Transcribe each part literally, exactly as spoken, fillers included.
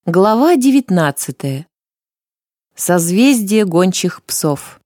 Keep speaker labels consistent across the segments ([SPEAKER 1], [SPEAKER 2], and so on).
[SPEAKER 1] Глава девятнадцатая. Созвездие гончих псов.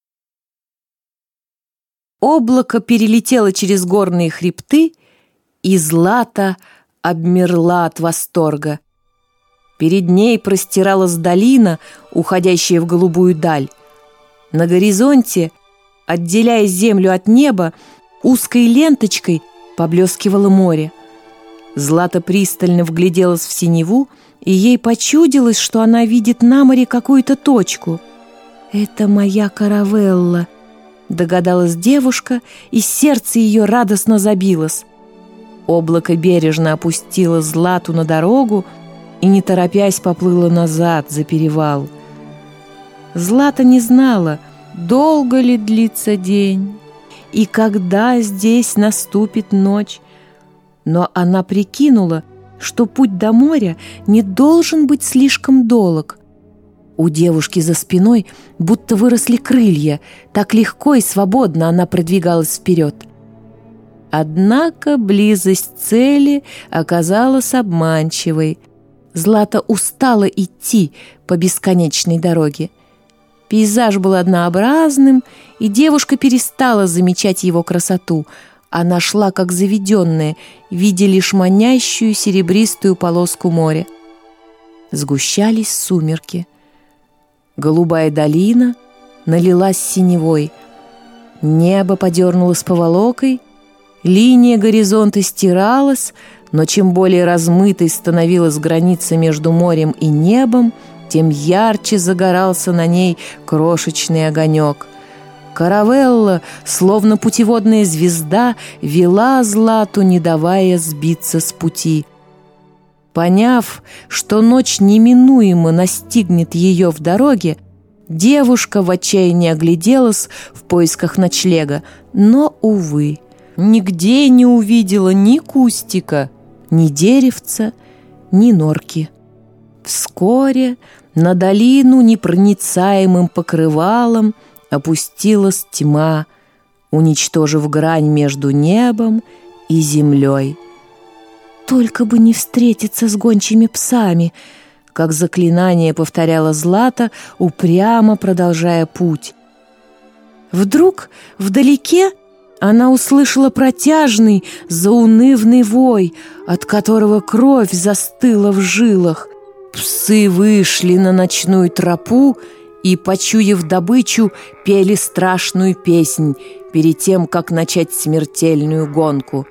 [SPEAKER 1] Облако перелетело через горные хребты, и Злата обмерла от восторга. Перед ней простиралась долина, уходящая в голубую даль. На горизонте, отделяя землю от неба, узкой ленточкой поблескивало море. Злата пристально вгляделась в синеву, и ей почудилось, что она видит на море какую-то точку. «Это моя каравелла», — догадалась девушка, и сердце ее радостно забилось. Облако бережно опустило Злату на дорогу и, не торопясь, поплыло назад за перевал. Злата не знала, долго ли длится день и когда здесь наступит ночь, но она прикинула, что путь до моря не должен быть слишком долг. У девушки за спиной будто выросли крылья, так легко и свободно она продвигалась вперед. Однако близость цели оказалась обманчивой. Злата устала идти по бесконечной дороге. Пейзаж был однообразным, и девушка перестала замечать его красоту. Она шла как заведенная, видя лишь манящую серебристую полоску моря. Сгущались сумерки. Голубая долина налилась синевой. Небо подернулось поволокой, линия горизонта стиралась, но чем более размытой становилась граница между морем и небом, тем ярче загорался на ней крошечный огонек. Каравелла, словно путеводная звезда, вела Злату, не давая сбиться с пути. Поняв, что ночь неминуемо настигнет ее в дороге, девушка в отчаянии огляделась в поисках ночлега, но, увы, нигде не увидела ни кустика, ни деревца, ни норки. Вскоре на долину непроницаемым покрывалом опустилась тьма, уничтожив грань между небом и землей. «Только бы не встретиться с гончими псами», как заклинание повторяла Злата, упрямо продолжая путь. Вдруг вдалеке она услышала протяжный, заунывный вой, от которого кровь застыла в жилах. Псы вышли на ночную тропу и, почуяв добычу, пели страшную песнь перед тем, как начать смертельную гонку.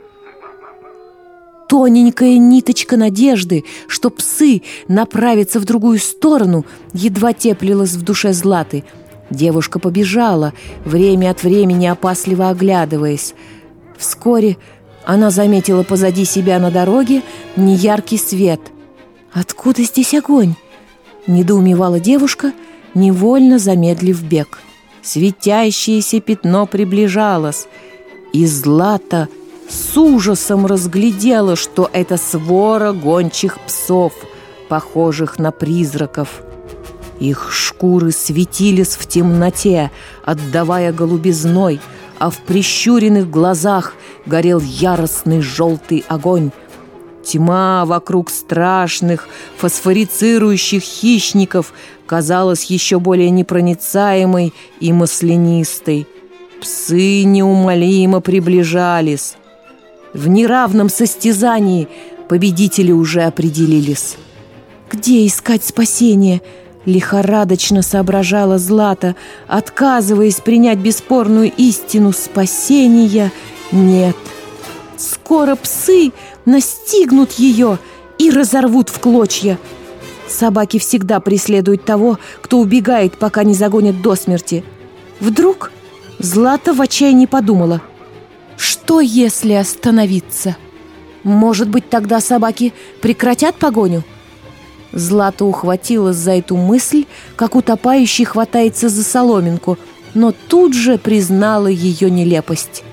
[SPEAKER 1] Тоненькая ниточка надежды, что псы направятся в другую сторону, едва теплилась в душе Златы. Девушка побежала, время от времени опасливо оглядываясь. Вскоре она заметила позади себя на дороге неяркий свет. «Откуда здесь огонь?» — недоумевала девушка, невольно замедлив бег. Светящееся пятно приближалось, и Злата с ужасом разглядела, что это свора гончих псов, похожих на призраков. Их шкуры светились в темноте, отдавая голубизной, а в прищуренных глазах горел яростный желтый огонь. Тьма вокруг страшных, фосфорицирующих хищников казалась еще более непроницаемой и маслянистой. Псы неумолимо приближались. В неравном состязании победители уже определились. «Где искать спасение?» — лихорадочно соображала Злата, отказываясь принять бесспорную истину: спасения нет. Скоро псы настигнут ее и разорвут в клочья. Собаки всегда преследуют того, кто убегает, пока не загонят до смерти. Вдруг Злата в отчаянии подумала: что если остановиться? Может быть, тогда собаки прекратят погоню? Злата ухватилась за эту мысль, как утопающий хватается за соломинку, но тут же признала ее нелепость.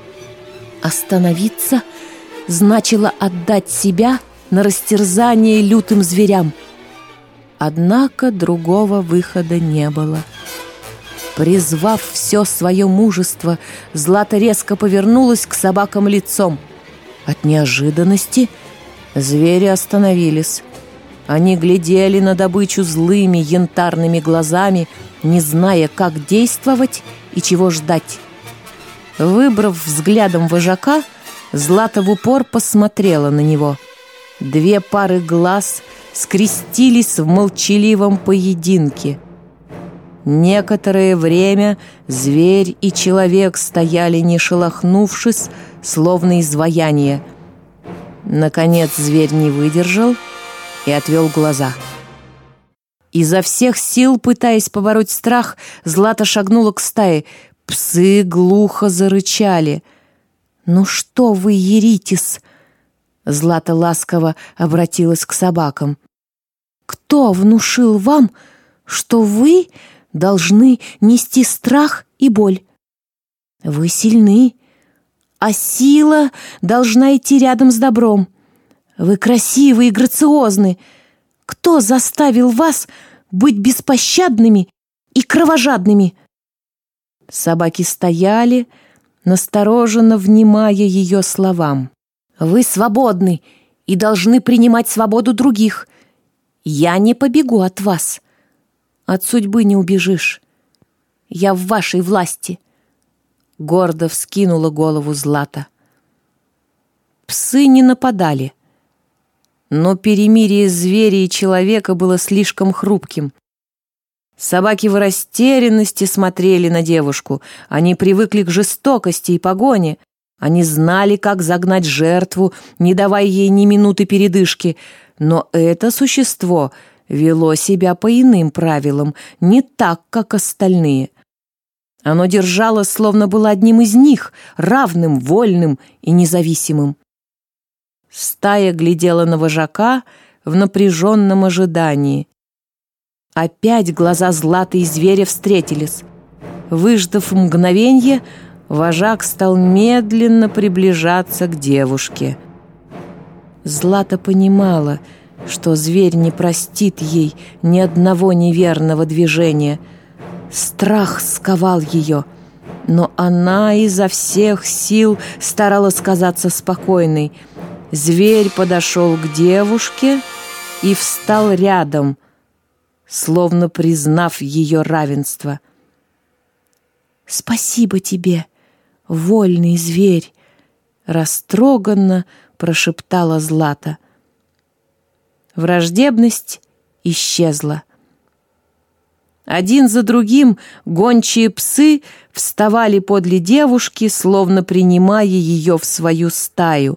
[SPEAKER 1] Остановиться значило отдать себя на растерзание лютым зверям. Однако другого выхода не было. Призвав все свое мужество, Злата резко повернулась к собакам лицом. От неожиданности звери остановились. Они глядели на добычу злыми янтарными глазами, не зная, как действовать и чего ждать. Выбрав взглядом вожака, Злата в упор посмотрела на него. Две пары глаз скрестились в молчаливом поединке. Некоторое время зверь и человек стояли, не шелохнувшись, словно изваяние. Наконец зверь не выдержал и отвел глаза. Изо всех сил, пытаясь побороть страх, Злата шагнула к стае. Псы глухо зарычали. «Ну что вы еритесь?» Злата ласково обратилась к собакам. «Кто внушил вам, что вы должны нести страх и боль? Вы сильны, а сила должна идти рядом с добром. Вы красивы и грациозны. Кто заставил вас быть беспощадными и кровожадными?» Собаки стояли, настороженно внимая ее словам. «Вы свободны и должны принимать свободу других. Я не побегу от вас. От судьбы не убежишь. Я в вашей власти». Гордо вскинула голову Злата. Псы не нападали, но перемирие зверя и человека было слишком хрупким. Собаки в растерянности смотрели на девушку. Они привыкли к жестокости и погоне. Они знали, как загнать жертву, не давая ей ни минуты передышки. Но это существо вело себя по иным правилам, не так, как остальные. Оно держалось, словно было одним из них, равным, вольным и независимым. Стая глядела на вожака в напряженном ожидании. Опять глаза Златы и зверя встретились. Выждав мгновенье, вожак стал медленно приближаться к девушке. Злата понимала, что зверь не простит ей ни одного неверного движения. Страх сковал ее, но она изо всех сил старалась казаться спокойной. Зверь подошел к девушке и встал рядом, словно признав ее равенство. «Спасибо тебе, вольный зверь!» — растроганно прошептала Злата. Враждебность исчезла. Один за другим гончие псы вставали подле девушки, словно принимая ее в свою стаю.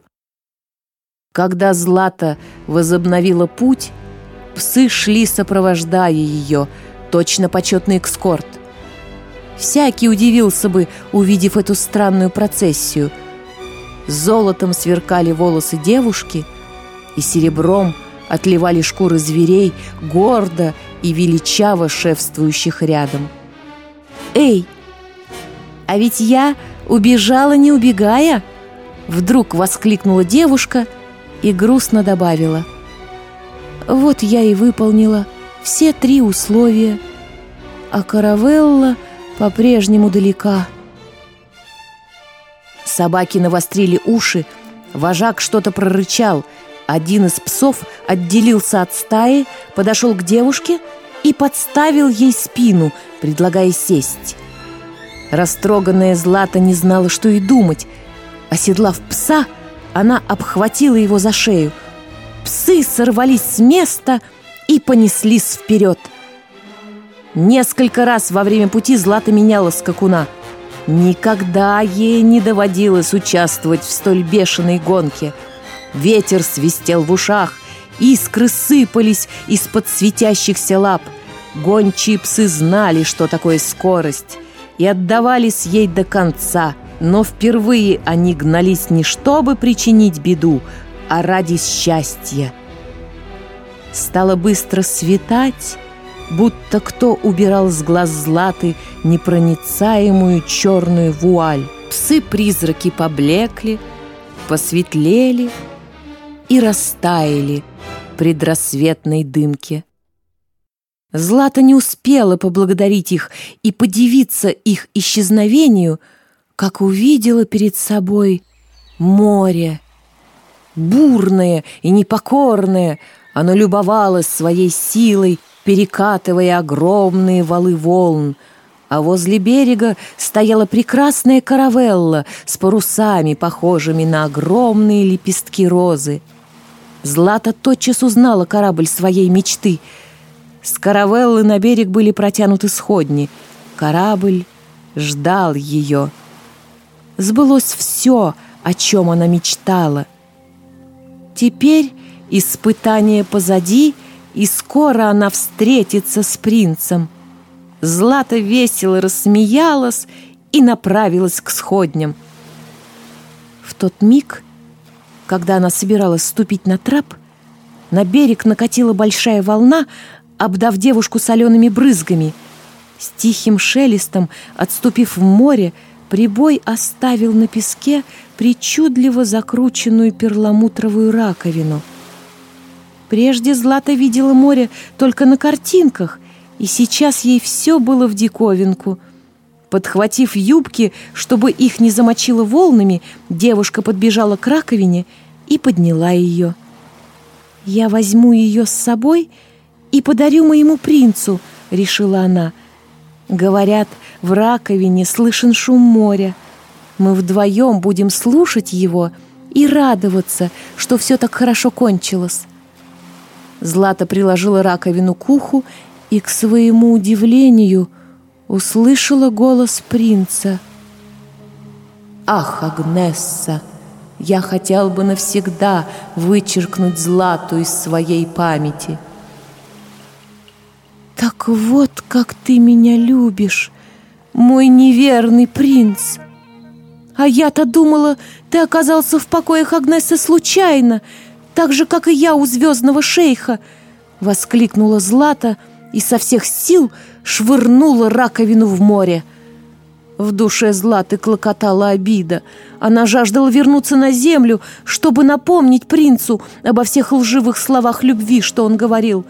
[SPEAKER 1] Когда Злата возобновила путь, псы шли, сопровождая ее, точно почетный эскорт. Всякий удивился бы, увидев эту странную процессию. Золотом сверкали волосы девушки, и серебром отливали шкуры зверей, гордо и величаво шествующих рядом. «Эй, а ведь я убежала, не убегая!» Вдруг воскликнула девушка и грустно добавила: «Вот я и выполнила все три условия, а Каравелла по-прежнему далека». Собаки навострили уши, вожак что-то прорычал. Один из псов отделился от стаи, подошел к девушке и подставил ей спину, предлагая сесть. Растроганная Злата не знала, что и думать. Оседлав пса, она обхватила его за шею. Псы сорвались с места и понеслись вперед. Несколько раз во время пути Злата меняла скакуна. Никогда ей не доводилось участвовать в столь бешеной гонке. Ветер свистел в ушах, искры сыпались из-под светящихся лап. Гончие псы знали, что такое скорость, и отдавались ей до конца. Но впервые они гнались не чтобы причинить беду, а ради счастья. Стало быстро светать, будто кто убирал с глаз Златы непроницаемую черную вуаль. Псы-призраки поблекли, посветлели и растаяли в предрассветной дымке. Злата не успела поблагодарить их и подивиться их исчезновению, как увидела перед собой море, бурное и непокорное, Оно любовалось своей силой, перекатывая огромные валы волн, а возле берега стояла прекрасная каравелла с парусами, похожими на огромные лепестки розы. Злата тотчас узнала корабль своей мечты. С каравеллы на берег были протянуты сходни. Корабль ждал ее. Сбылось все, о чем она мечтала. Теперь испытание позади, и скоро она встретится с принцем. Злата весело рассмеялась и направилась к сходням. В тот миг, когда она собиралась ступить на трап, на берег накатила большая волна, обдав девушку солеными брызгами. С тихим шелестом, отступив в море, прибой оставил на песке причудливо закрученную перламутровую раковину. Прежде Злата видела море только на картинках, и сейчас ей все было в диковинку. Подхватив юбки, чтобы их не замочило волнами, девушка подбежала к раковине и подняла ее. «Я возьму ее с собой и подарю моему принцу», — решила она. «Говорят, в раковине слышен шум моря. Мы вдвоем будем слушать его и радоваться, что все так хорошо кончилось». Злата приложила раковину к уху и, к своему удивлению, услышала голос принца. «Ах, Агнесса, я хотел бы навсегда вычеркнуть Злату из своей памяти». «Так вот, как ты меня любишь, мой неверный принц! А я-то думала, ты оказался в покоях Агнессы случайно, так же, как и я у звездного шейха!» — воскликнула Злата и со всех сил швырнула раковину в море. В душе Златы клокотала обида. Она жаждала вернуться на землю, чтобы напомнить принцу обо всех лживых словах любви, что он говорил.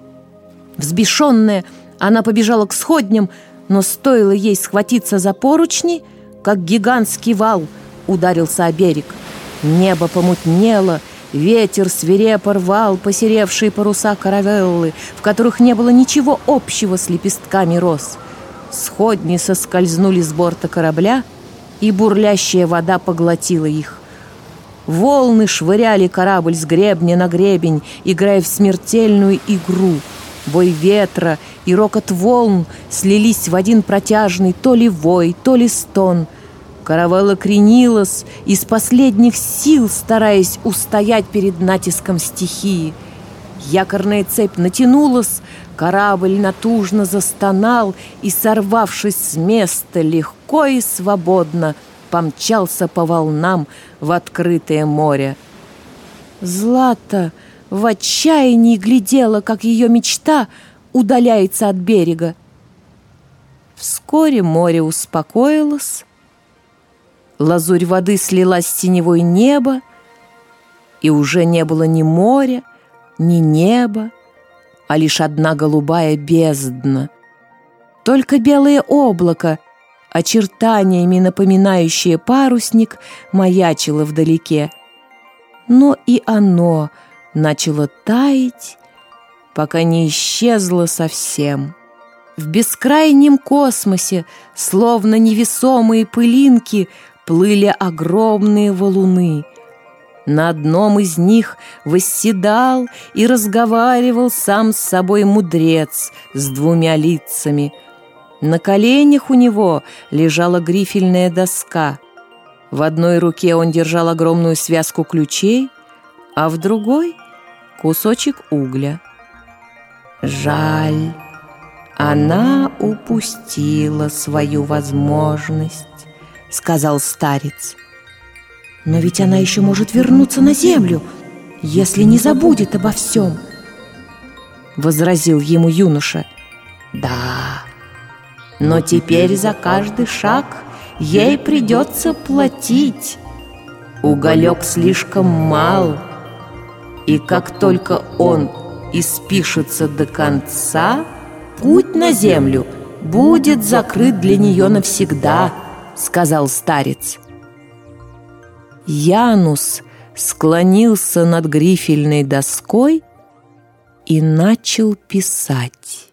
[SPEAKER 1] Взбешенная, она побежала к сходням, но стоило ей схватиться за поручни, как гигантский вал ударился о берег. Небо помутнело, ветер свирепо рвал посеревшие паруса каравеллы, в которых не было ничего общего с лепестками роз. Сходни соскользнули с борта корабля, и бурлящая вода поглотила их. Волны швыряли корабль с гребня на гребень, играя в смертельную игру. Вой ветра и рокот волн слились в один протяжный то ли вой, то ли стон. Каравелла кренилась, из последних сил стараясь устоять перед натиском стихии. Якорная цепь натянулась, корабль натужно застонал и, сорвавшись с места, легко и свободно помчался по волнам в открытое море. Злата в отчаянии глядела, как ее мечта удаляется от берега. Вскоре море успокоилось, лазурь воды слилась с синевой неба, и уже не было ни моря, ни неба, а лишь одна голубая бездна. Только белое облако, очертаниями напоминающее парусник, маячило вдалеке. Но и оно начало таять, пока не исчезло совсем. В бескрайнем космосе, словно невесомые пылинки, плыли огромные валуны. На одном из них восседал и разговаривал сам с собой мудрец с двумя лицами. На коленях у него лежала грифельная доска. В одной руке он держал огромную связку ключей, а в другой — кусочек угля. «Жаль, она упустила свою возможность», — сказал старец. «Но ведь она еще может вернуться на землю, если не забудет обо всем», — возразил ему юноша. «Да, но теперь за каждый шаг ей придется платить. Уголек слишком мал, и как только он испишется до конца, путь на землю будет закрыт для нее навсегда», — сказал старец. Янус склонился над грифельной доской и начал писать.